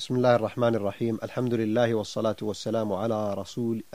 بسم الله الرحمن الرحيم. الحمد لله والصلاة والسلام على رسول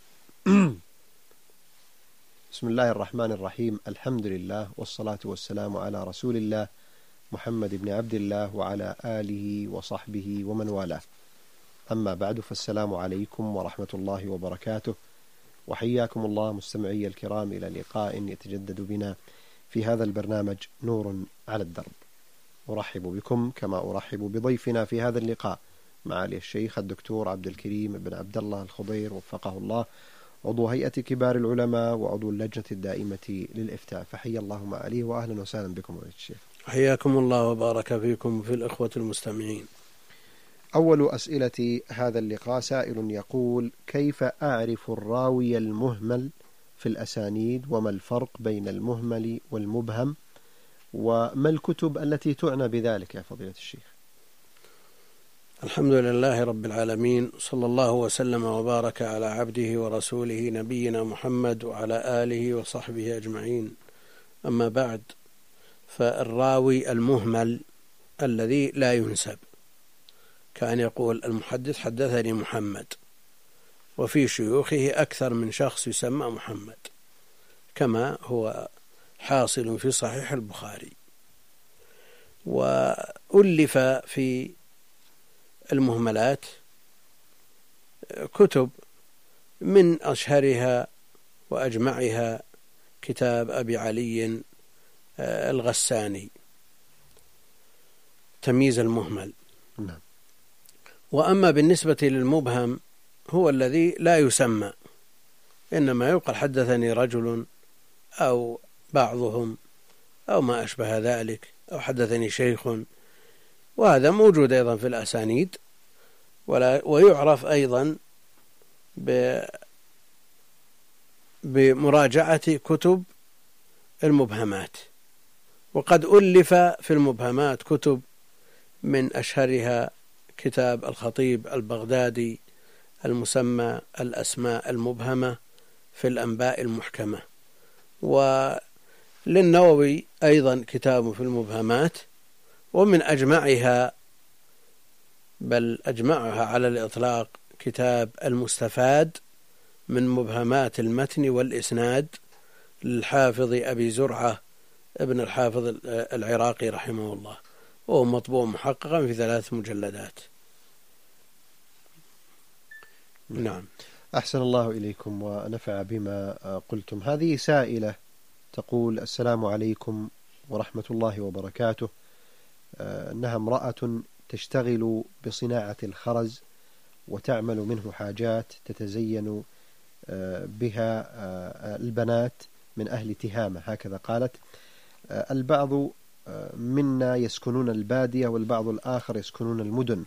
بسم الله الرحمن الرحيم. الحمد لله والصلاة والسلام على رسول الله محمد بن عبد الله وعلى آله وصحبه ومن والاه. أما بعد، فالسلام عليكم ورحمة الله وبركاته، وحياكم الله مستمعي الكرام إلى لقاء يتجدد بنا في هذا البرنامج نور على الدرب. أرحب بكم كما أرحب بضيفنا في هذا اللقاء معالي الشيخ الدكتور عبد الكريم بن عبد الله الخضير وفقه الله، عضو هيئة كبار العلماء وعضو اللجنة الدائمة للإفتاء. فحيا الله معاليه وأهلا وسهلا بكم الشيخ. حياكم الله وبارك فيكم في الإخوة المستمعين. أول أسئلة هذا اللقاء سائل يقول: كيف أعرف الراوي المهمل في الأسانيد، وما الفرق بين المهمل والمبهم، وما الكتب التي تعنى بذلك يا فضيلة الشيخ؟ الحمد لله رب العالمين، صلى الله وسلم وبارك على عبده ورسوله نبينا محمد وعلى آله وصحبه أجمعين. أما بعد، فالراوي المهمل الذي لا ينسب، كان يقول المحدث حدثني محمد، وفي شيوخه أكثر من شخص يسمى محمد، كما هو حاصل في صحيح البخاري. وألف في المهملات كتب، من أشهرها وأجمعها كتاب أبي علي الغساني تمييز المهمل. وأما بالنسبة للمبهم، هو الذي لا يسمى، إنما يقال حدثني رجل أو بعضهم أو ما أشبه ذلك، أو حدثني شيخ، وهذا موجود أيضا في الأسانيد، ويعرف أيضا بمراجعة كتب المبهمات. وقد ألف في المبهمات كتب، من أشهرها كتاب الخطيب البغدادي المسمى الأسماء المبهمة في الأنباء المحكمة، وللنووي أيضا كتاب في المبهمات. ومن أجمعها، بل أجمعها على الإطلاق، كتاب المستفاد من مبهمات المتن والإسناد للحافظ أبي زرعة ابن الحافظ العراقي رحمه الله، وهو مطبوع محققا في 3 مجلدات. نعم. أحسن الله إليكم ونفع بما قلتم. هذه سائلة تقول: السلام عليكم ورحمة الله وبركاته. أنها امرأة تشتغل بصناعة الخرز، وتعمل منه حاجات تتزين بها البنات من أهل تهامة، هكذا قالت. البعض منا يسكنون البادية، والبعض الآخر يسكنون المدن،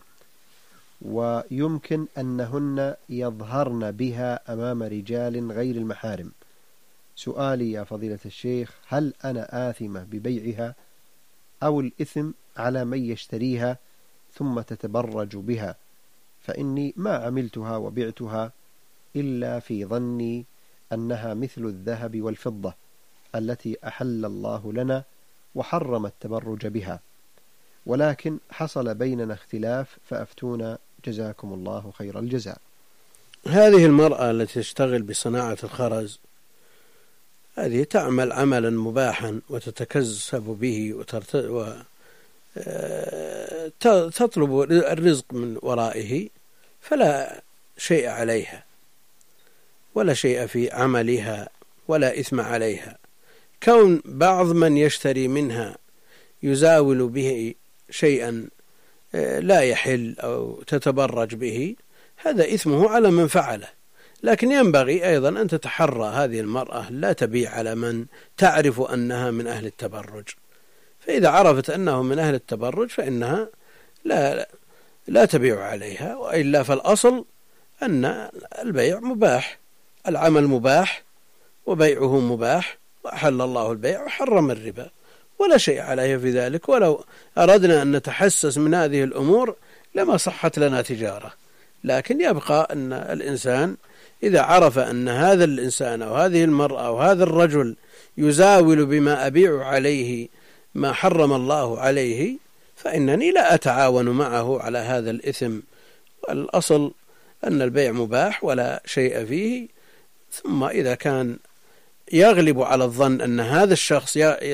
ويمكن أنهن يظهرن بها أمام رجال غير المحارم. سؤالي يا فضيلة الشيخ: هل أنا آثمة ببيعها، أو الإثم على من يشتريها ثم تتبرج بها؟ فإني ما عملتها وبعتها إلا في ظني أنها مثل الذهب والفضة التي أحل الله لنا وحرم التبرج بها، ولكن حصل بيننا اختلاف، فأفتونا جزاكم الله خير الجزاء. هذه المرأة التي تشتغل بصناعة الخرز، هذه تعمل عملا مباحا وتتكسب به وتطلب الرزق من ورائه، فلا شيء عليها ولا شيء في عملها ولا إثم عليها. كون بعض من يشتري منها يزاول به شيئا لا يحل أو تتبرج به، هذا إثمه على من فعله. لكن ينبغي أيضا أن تتحرى هذه المرأة لا تبيع على من تعرف أنها من أهل التبرج. فإذا عرفت أنه من أهل التبرج فإنها لا تبيع عليها، وإلا فالأصل أن البيع مباح، العمل مباح وبيعه مباح، وأحل الله البيع وحرم الربا، ولا شيء عليه في ذلك. ولو أردنا أن نتحسس من هذه الأمور لما صحت لنا تجارة. لكن يبقى أن الإنسان إذا عرف أن هذا الإنسان أو هذه المرأة أو هذا الرجل يزاول بما أبيع عليه ما حرم الله عليه، فإنني لا أتعاون معه على هذا الإثم. الأصل أن البيع مباح ولا شيء فيه. ثم إذا كان يغلب على الظن أن هذا الشخص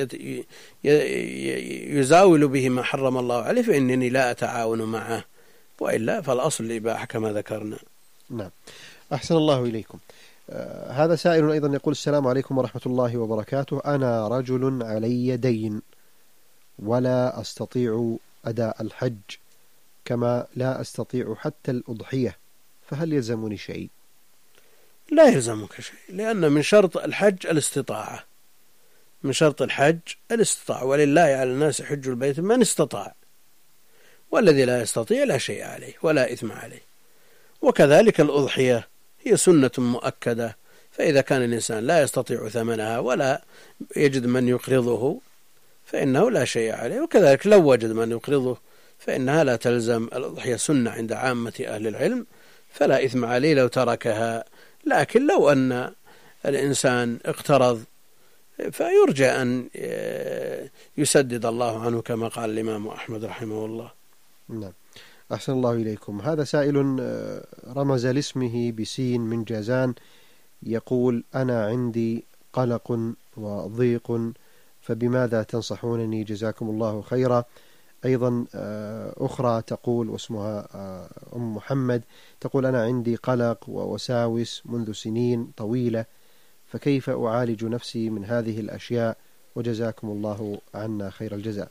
يزاول به ما حرم الله عليه فإنني لا أتعاون معه، وإلا فالأصل الإباحة كما ذكرنا. نعم، أحسن الله إليكم. هذا سائل أيضا يقول: السلام عليكم ورحمة الله وبركاته. أنا رجل علي دين ولا أستطيع أداء الحج، كما لا أستطيع حتى الأضحية، فهل يلزمني شيء؟ لا يلزمك شيء، لأن من شرط الحج الاستطاعة، من شرط الحج الاستطاعة، ولله على الناس حج البيت من استطاع، والذي لا يستطيع لا شيء عليه ولا إثم عليه. وكذلك الأضحية هي سنة مؤكدة، فإذا كان الإنسان لا يستطيع ثمنها ولا يجد من يقرضه فإنه لا شيء عليه، وكذلك لو وجد من يقرضه فإنها لا تلزم. الأضحية سنة عند عامة أهل العلم، فلا إثم عليه لو تركها. لكن لو أن الإنسان اقترض فيرجى أن يسدد الله عنه كما قال الإمام أحمد رحمه الله. نعم، أحسن الله إليكم. هذا سائل رمز لاسمه بسين من جازان، يقول: أنا عندي قلق وضيق، فبماذا تنصحونني جزاكم الله خيرا. أيضا أخرى تقول، واسمها أم محمد، تقول: أنا عندي قلق ووساوس منذ سنين طويلة، فكيف أعالج نفسي من هذه الأشياء، وجزاكم الله عنا خير الجزاء.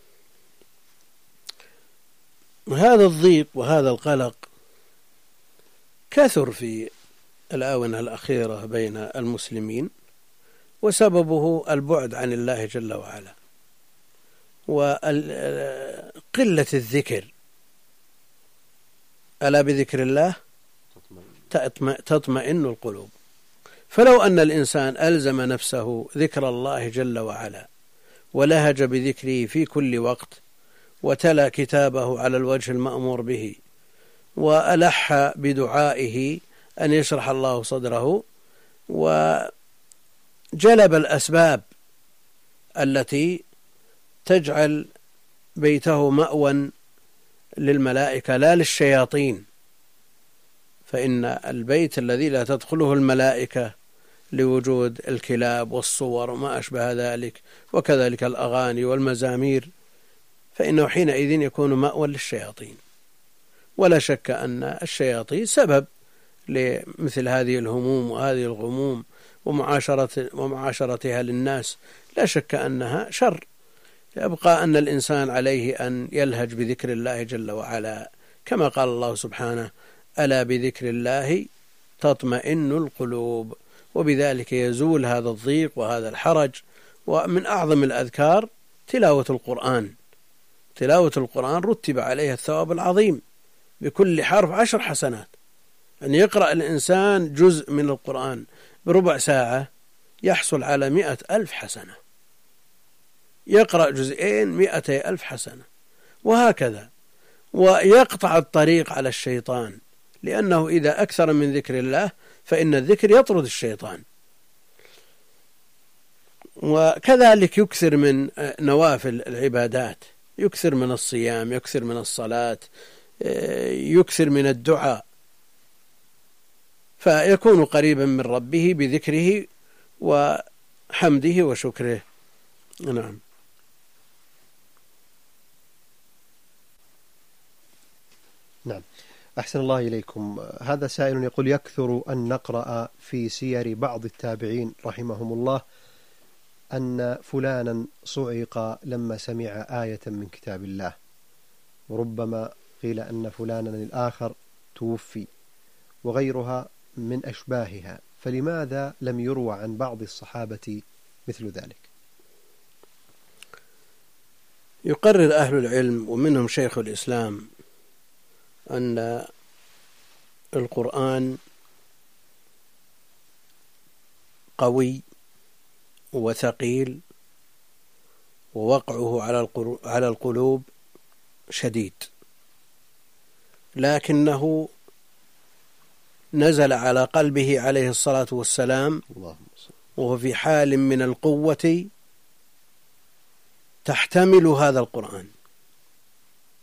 هذا الضيق وهذا القلق كثر في الآونة الأخيرة بين المسلمين، وسببه البعد عن الله جل وعلا وقلة الذكر. ألا بذكر الله تطمئن القلوب. فلو أن الإنسان ألزم نفسه ذكر الله جل وعلا ولهج بذكره في كل وقت، وتلا كتابه على الوجه المأمور به، وألح بدعائه أن يشرح الله صدره، وجلب الأسباب التي تجعل بيته مأوى للملائكة لا للشياطين، فإن البيت الذي لا تدخله الملائكة لوجود الكلاب والصور وما أشبه ذلك، وكذلك الأغاني والمزامير، فإنه حينئذ يكون مأوى للشياطين. ولا شك أن الشياطين سبب لمثل هذه الهموم وهذه الغموم ومعاشرتها للناس، لا شك أنها شر. يبقى أن الإنسان عليه أن يلهج بذكر الله جل وعلا، كما قال الله سبحانه: ألا بذكر الله تطمئن القلوب. وبذلك يزول هذا الضيق وهذا الحرج. ومن أعظم الأذكار تلاوة القرآن. تلاوة القرآن رتب عليها الثواب العظيم، بكل حرف 10 حسنات. أن يقرأ الإنسان جزء من القرآن بربع ساعة يحصل على 100,000 حسنة، يقرأ جزئين 200,000 حسنة، وهكذا. ويقطع الطريق على الشيطان، لأنه إذا أكثر من ذكر الله فإن الذكر يطرد الشيطان. وكذلك يكثر من نوافل العبادات، يكثر من الصيام، يكثر من الصلاة، يكثر من الدعاء، فيكون قريبا من ربه بذكره وحمده وشكره. نعم. نعم، أحسن الله إليكم. هذا سائل يقول: يكثر أن نقرأ في سير بعض التابعين رحمهم الله أن فلانا صعق لما سمع آية من كتاب الله، وربما قيل أن فلانا الآخر توفي، وغيرها من أشباهها، فلماذا لم يروى عن بعض الصحابة مثل ذلك؟ يقرر أهل العلم ومنهم شيخ الإسلام أن القرآن قوي وثقيل، ووقعه على القلوب شديد، لكنه نزل على قلبه عليه الصلاة والسلام وهو في حال من القوة تحتمل هذا القرآن،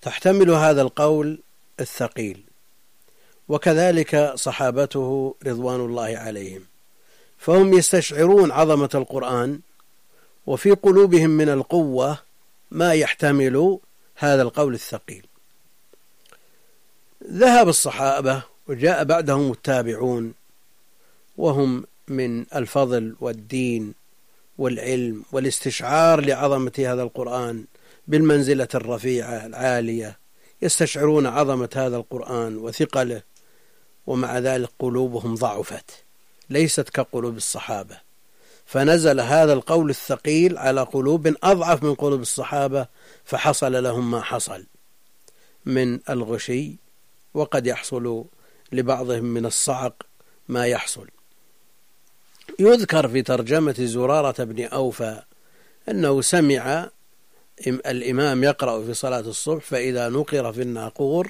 تحتمل هذا القول الثقيل، وكذلك صحابته رضوان الله عليهم، فهم يستشعرون عظمة القرآن وفي قلوبهم من القوة ما يحتمل هذا القول الثقيل. ذهب الصحابة وجاء بعدهم التابعون، وهم من الفضل والدين والعلم والاستشعار لعظمة هذا القرآن بالمنزلة الرفيعة العالية، يستشعرون عظمة هذا القرآن وثقله، ومع ذلك قلوبهم ضعفت ليست كقلوب الصحابة، فنزل هذا القول الثقيل على قلوب أضعف من قلوب الصحابة، فحصل لهم ما حصل من الغشي، وقد يحصل لبعضهم من الصعق ما يحصل. يذكر في ترجمة زرارة بن أوفى أنه سمع الإمام يقرأ في صلاة الصبح فإذا نقر في الناقور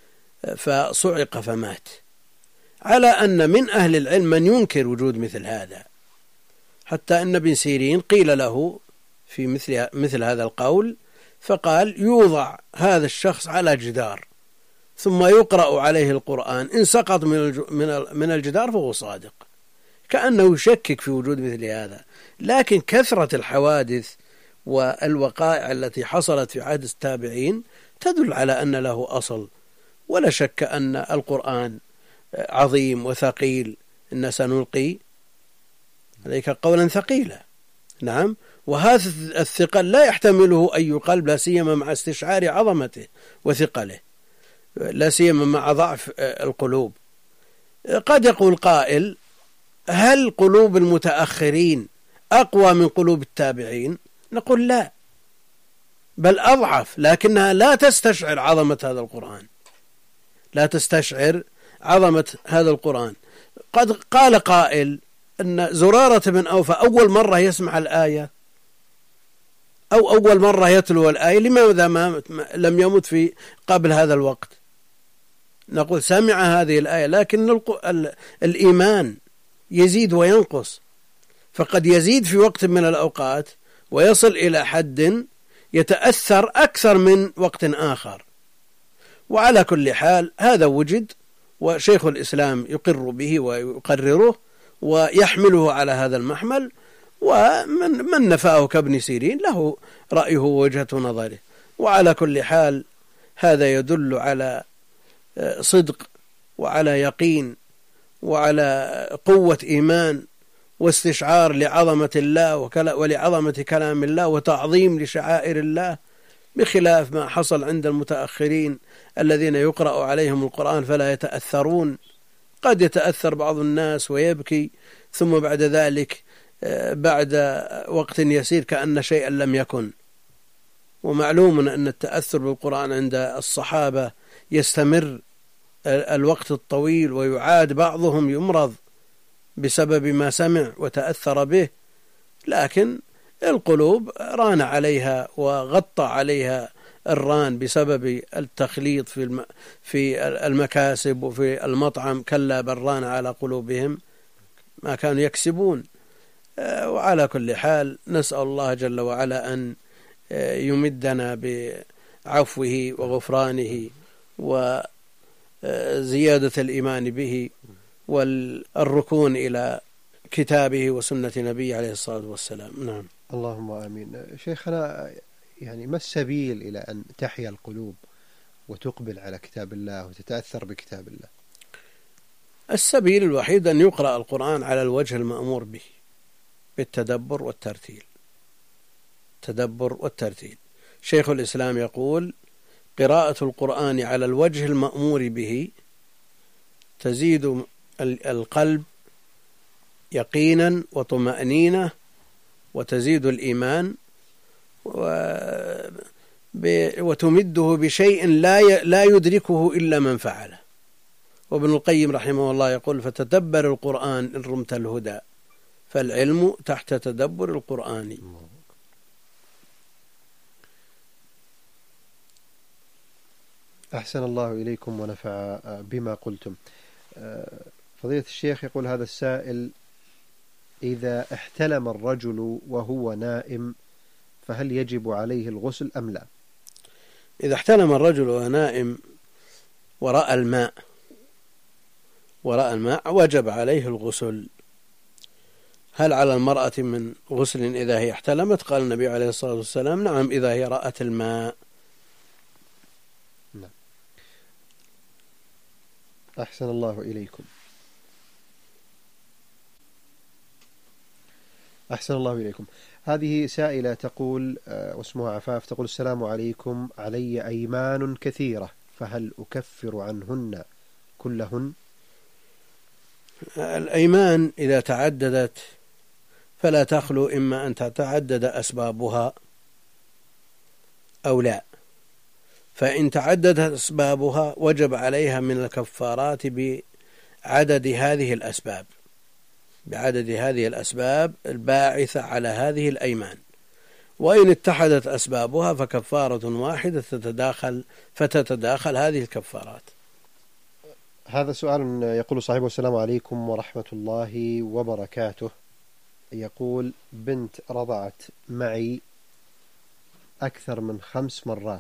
فصعق فمات، على أن من أهل العلم من ينكر وجود مثل هذا، حتى أن ابن سيرين قيل له في مثل هذا القول فقال: يوضع هذا الشخص على جدار ثم يقرأ عليه القرآن، إن سقط من الجدار فهو صادق، كأنه يشكك في وجود مثل هذا. لكن كثرة الحوادث والوقائع التي حصلت في عهد التابعين تدل على أن له أصل، ولا شك أن القرآن عظيم وثقيل، إن سنلقي عليك قولا ثقيلا. نعم، وهذا الثقل لا يحتمله أي قلب، لا سيما مع استشعار عظمته وثقله، لا سيما مع ضعف القلوب. قد يقول قائل: هل قلوب المتأخرين أقوى من قلوب التابعين؟ نقول لا، بل أضعف، لكنها لا تستشعر عظمة هذا القرآن، لا تستشعر عظمة هذا القرآن. قد قال قائل أن زرارة بن أوفى أول مرة يسمع الآية أو أول مرة يتلو الآية، لماذا لم يمت في قبل هذا الوقت؟ نقول سمع هذه الآية، لكن الإيمان يزيد وينقص، فقد يزيد في وقت من الأوقات ويصل إلى حد يتأثر أكثر من وقت آخر. وعلى كل حال هذا وجد، وشيخ الإسلام يقر به ويقرره ويحمله على هذا المحمل، ومن نفاه كابن سيرين له رأيه ووجهة نظره. وعلى كل حال هذا يدل على صدق وعلى يقين وعلى قوة إيمان واستشعار لعظمة الله ولعظمة كلام الله وتعظيم لشعائر الله، بخلاف ما حصل عند المتأخرين الذين يقرأ عليهم القرآن فلا يتأثرون. قد يتأثر بعض الناس ويبكي، ثم بعد ذلك بعد وقت يسير كأن شيئا لم يكن. ومعلوم أن التأثر بالقرآن عند الصحابة يستمر الوقت الطويل، ويعاد بعضهم يمرض بسبب ما سمع وتأثر به، لكن القلوب ران عليها وغطى عليها الران بسبب التخليط في المكاسب وفي المطعم، كلا بل ران على قلوبهم ما كانوا يكسبون. وعلى كل حال نسأل الله جل وعلا أن يمدنا بعفوه وغفرانه وزيادة الإيمان به والركون إلى كتابه وسنة نبيه عليه الصلاة والسلام. نعم. اللهم آمين. شيخنا، يعني ما السبيل إلى أن تحيا القلوب وتقبل على كتاب الله وتتأثر بكتاب الله؟ السبيل الوحيد أن يقرأ القرآن على الوجه المأمور به، بالتدبر والترتيل. تدبر والترتيل. شيخ الإسلام يقول: قراءة القرآن على الوجه المأمور به تزيد القلب يقينا وطمأنينة، وتزيد الإيمان، وتمده بشيء لا يدركه إلا من فعله. وابن القيم رحمه الله يقول: فتدبر القرآن إن رمت الهدى، فالعلم تحت تدبر القرآن. أحسن الله إليكم ونفع بما قلتم. فضيلة الشيخ، يقول هذا السائل: إذا احتلم الرجل وهو نائم فهل يجب عليه الغسل أم لا؟ إذا احتلم الرجل وهو نائم ورأى الماء وجب عليه الغسل. هل على المرأة من غسل إذا هي احتلمت؟ قال النبي عليه الصلاة والسلام نعم إذا هي رأت الماء. أحسن الله إليكم. أحسن الله إليكم. هذه سائلة تقول واسمها عفاف، تقول السلام عليكم، علي أيمان كثيرة فهل أكفر عنهن كلهن؟ الأيمان إذا تعددت فلا تخلو إما أن تتعدد أسبابها أو لا، فإن تعددت أسبابها وجب عليها من الكفارات بعدد هذه الأسباب الباعثة على هذه الأيمان. وإن اتحدت أسبابها فكفارة واحدة فتتداخل هذه الكفارات. هذا سؤال يقول صاحبه السلام عليكم ورحمة الله وبركاته. يقول بنت رضعت معي أكثر من 5 مرات،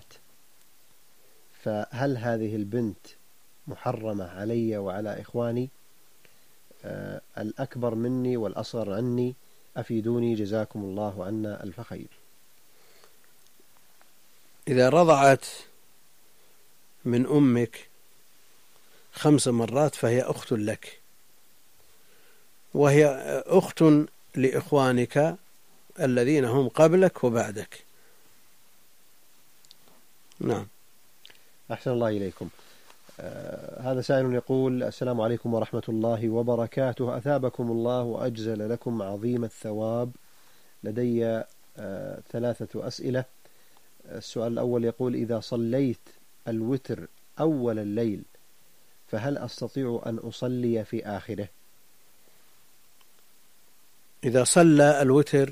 فهل هذه البنت محرمة علي وعلى إخواني الأكبر مني والأصغر عني؟ أفيدوني جزاكم الله عنا ألف خير. إذا رضعت من أمك 5 مرات فهي أخت لك، وهي أخت لإخوانك الذين هم قبلك وبعدك. نعم. أحسن الله إليكم. هذا سائل يقول السلام عليكم ورحمة الله وبركاته، أثابكم الله وأجزل لكم عظيم الثواب. لدي 3 أسئلة. السؤال الأول يقول إذا صليت الوتر أول الليل فهل أستطيع أن أصلي في آخره؟ إذا صلى الوتر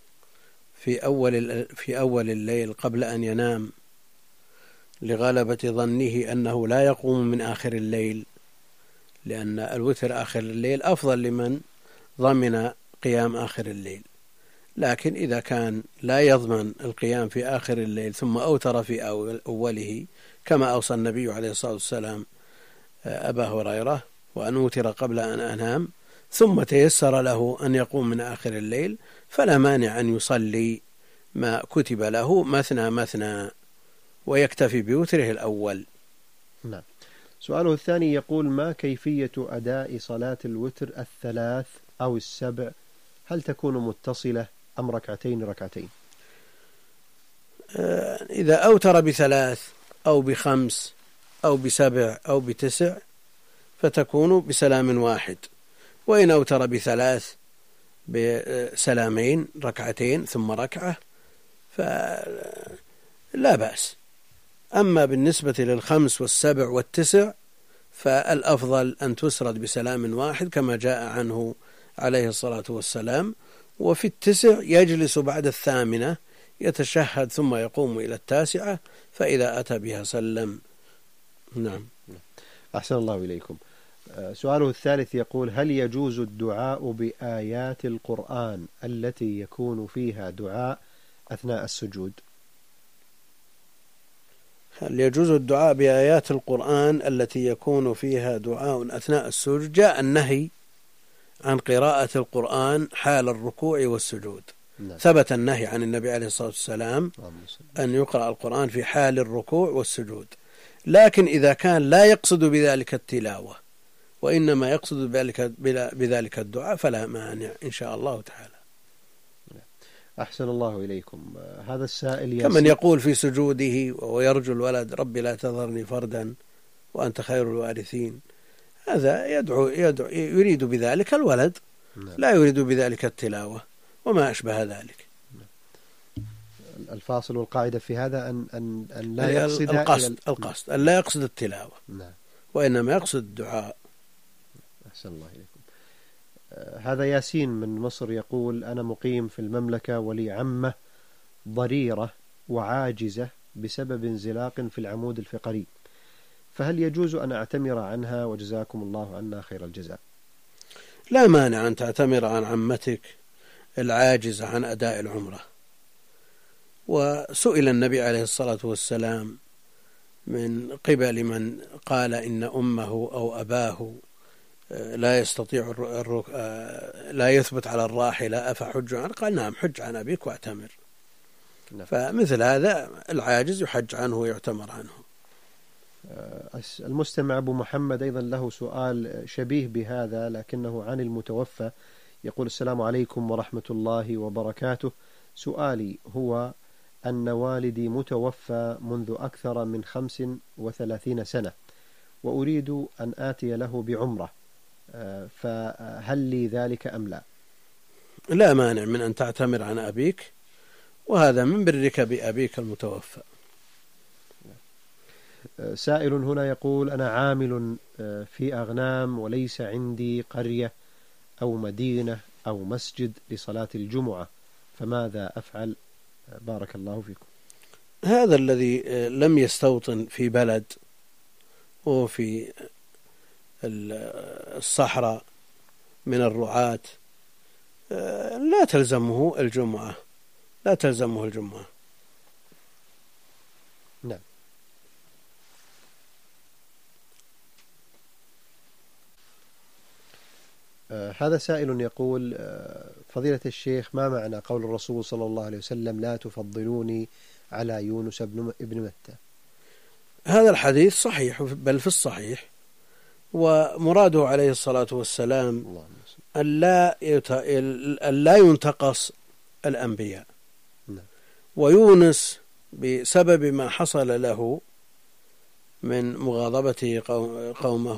في أول الليل قبل أن ينام لغلبة ظنه أنه لا يقوم من آخر الليل، لأن الوتر آخر الليل أفضل لمن ضمن قيام آخر الليل، لكن إذا كان لا يضمن القيام في آخر الليل ثم أوتر في أوله كما أوصى النبي عليه الصلاة والسلام أبا هريرة وأن أوتر قبل أن أنام، ثم تيسر له أن يقوم من آخر الليل، فلا مانع أن يصلي ما كتب له مثنى ويكتفي بوتره الأول. نعم. سؤاله الثاني يقول ما كيفية أداء صلاة الوتر 3 أو 7؟ هل تكون متصلة أم ركعتين؟ إذا أوتر ب3 أو ب5 أو ب7 أو ب9 فتكون بسلام واحد، وإن أوتر ب3 بسلامين، ركعتين ثم ركعة، فلا بأس. أما بالنسبة لل5 وال7 وال9 فالأفضل أن تسرد بسلام واحد كما جاء عنه عليه الصلاة والسلام. وفي 9 يجلس بعد 8 يتشهد ثم يقوم إلى 9، فإذا أتى بها سلم. نعم. أحسن الله إليكم. سؤاله الثالث يقول هل يجوز الدعاء بآيات القرآن التي يكون فيها دعاء أثناء السجود؟ هل يجوز الدعاء بآيات القرآن التي يكون فيها دعاء أثناء السجود؟ جاء النهي عن قراءة القرآن حال الركوع والسجود. نعم. ثبت النهي عن النبي عليه الصلاة والسلام أن يقرأ القرآن في حال الركوع والسجود، لكن إذا كان لا يقصد بذلك التلاوة وإنما يقصد بذلك الدعاء فلا مانع إن شاء الله تعالى. أحسن الله إليكم. هذا السائل كمن يقول في سجوده ويرجو الولد ربي لا تذرني فردا وأنت خير الوارثين، هذا يريد بذلك الولد، لا يريد بذلك التلاوة وما أشبه ذلك. الفاصل والقاعدة في هذا أن لا يقصد القصد أن لا يقصد التلاوة، وإنما يقصد الدعاء. أحسن الله إليكم. هذا ياسين من مصر يقول أنا مقيم في المملكة ولي عمة ضريرة وعاجزة بسبب انزلاق في العمود الفقري، فهل يجوز أن أعتمر عنها وجزاكم الله عنا خير الجزاء؟ لا مانع أن تعتمر عن عمتك العاجزة عن أداء العمرة. وسئل النبي عليه الصلاة والسلام من قبل من قال إن أمه أو أباه لا يستطيع لا يثبت على الراحلة أفحج عنه؟ قال نعم، حج عن أبيك واعتمر. فمثل هذا العاجز يحج عنه ويعتمر عنه. المستمع أبو محمد أيضا له سؤال شبيه بهذا لكنه عن المتوفى، يقول: السلام عليكم ورحمة الله وبركاته. سؤالي هو أن والدي متوفى منذ أكثر من 35 سنة، وأريد أن آتي له بعمرة، فهل لي ذلك أم لا؟ لا مانع من أن تعتمر عن أبيك، وهذا من برك بأبيك المتوفى. سائل هنا يقول: أنا عامل في أغنام وليس عندي قرية أو مدينة أو مسجد لصلاة الجمعة، فماذا أفعل؟ بارك الله فيكم. هذا الذي لم يستوطن في بلد وفي الصحراء من الرعاة لا تلزمه الجمعة، لا تلزمه الجمعة. نعم. هذا سائل يقول: فضيلة الشيخ، ما معنى قول الرسول صلى الله عليه وسلم: لا تفضلوني على يونس ابن متى؟ هذا الحديث صحيح، بل في الصحيح، ومراده عليه الصلاة والسلام أن لا ينتقص الأنبياء. ويونس بسبب ما حصل له من مغاضبته قومه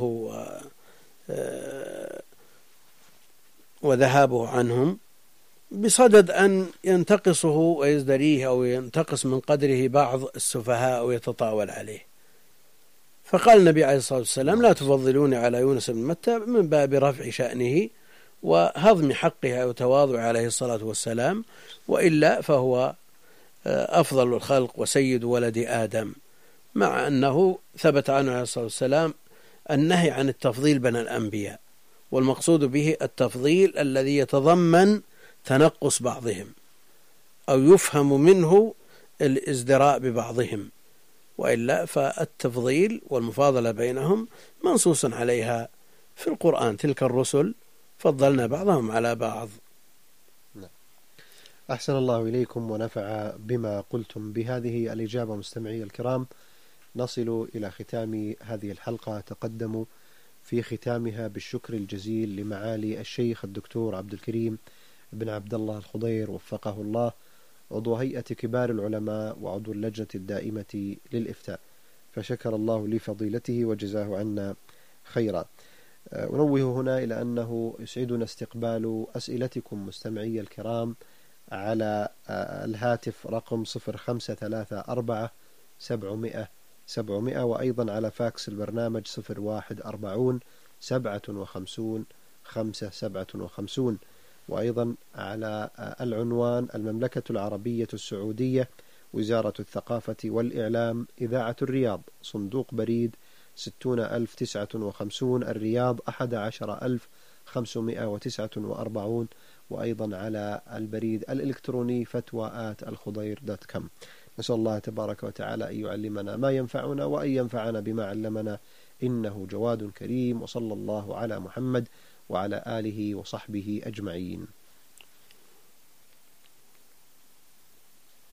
وذهابه عنهم بصدد أن ينتقصه ويزدريه أو ينتقص من قدره بعض السفهاء ويتطاول عليه، فقال النبي عليه الصلاة والسلام: لا تفضلوني على يونس بن متى، من باب رفع شأنه وهضم حقه وتواضع عليه الصلاة والسلام، وإلا فهو أفضل الخلق وسيد ولد آدم، مع أنه ثبت عنه عليه الصلاة والسلام النهي عن التفضيل بين الأنبياء، والمقصود به التفضيل الذي يتضمن تنقص بعضهم أو يفهم منه الازدراء ببعضهم، وإلا فالتفضيل والمفاضلة بينهم منصوص عليها في القرآن: تلك الرسل فضلنا بعضهم على بعض. أحسن الله إليكم ونفع بما قلتم. بهذه الإجابة مستمعي الكرام نصل إلى ختام هذه الحلقة. تقدموا في ختامها بالشكر الجزيل لمعالي الشيخ الدكتور عبد الكريم بن عبد الله الخضير وفقه الله، عضو هيئة كبار العلماء وعضو اللجنة الدائمة للإفتاء، فشكر الله لفضيلته وجزاه عنا خيرا. أنوه هنا إلى أنه يسعدنا استقبال أسئلتكم مستمعي الكرام على الهاتف رقم 0534 700 وأيضا على فاكس البرنامج 0140 57 557، وأيضا على العنوان: المملكة العربية السعودية، وزارة الثقافة والإعلام، إذاعة الرياض، صندوق بريد 60059 الرياض 11549، وأيضا على البريد الإلكتروني فتوى@الخضير.com. نسأل الله تبارك وتعالى أن يعلمنا ما ينفعنا وأن ينفعنا بما علمنا، إنه جواد كريم. وصلى الله على محمد وعلى آله وصحبه أجمعين.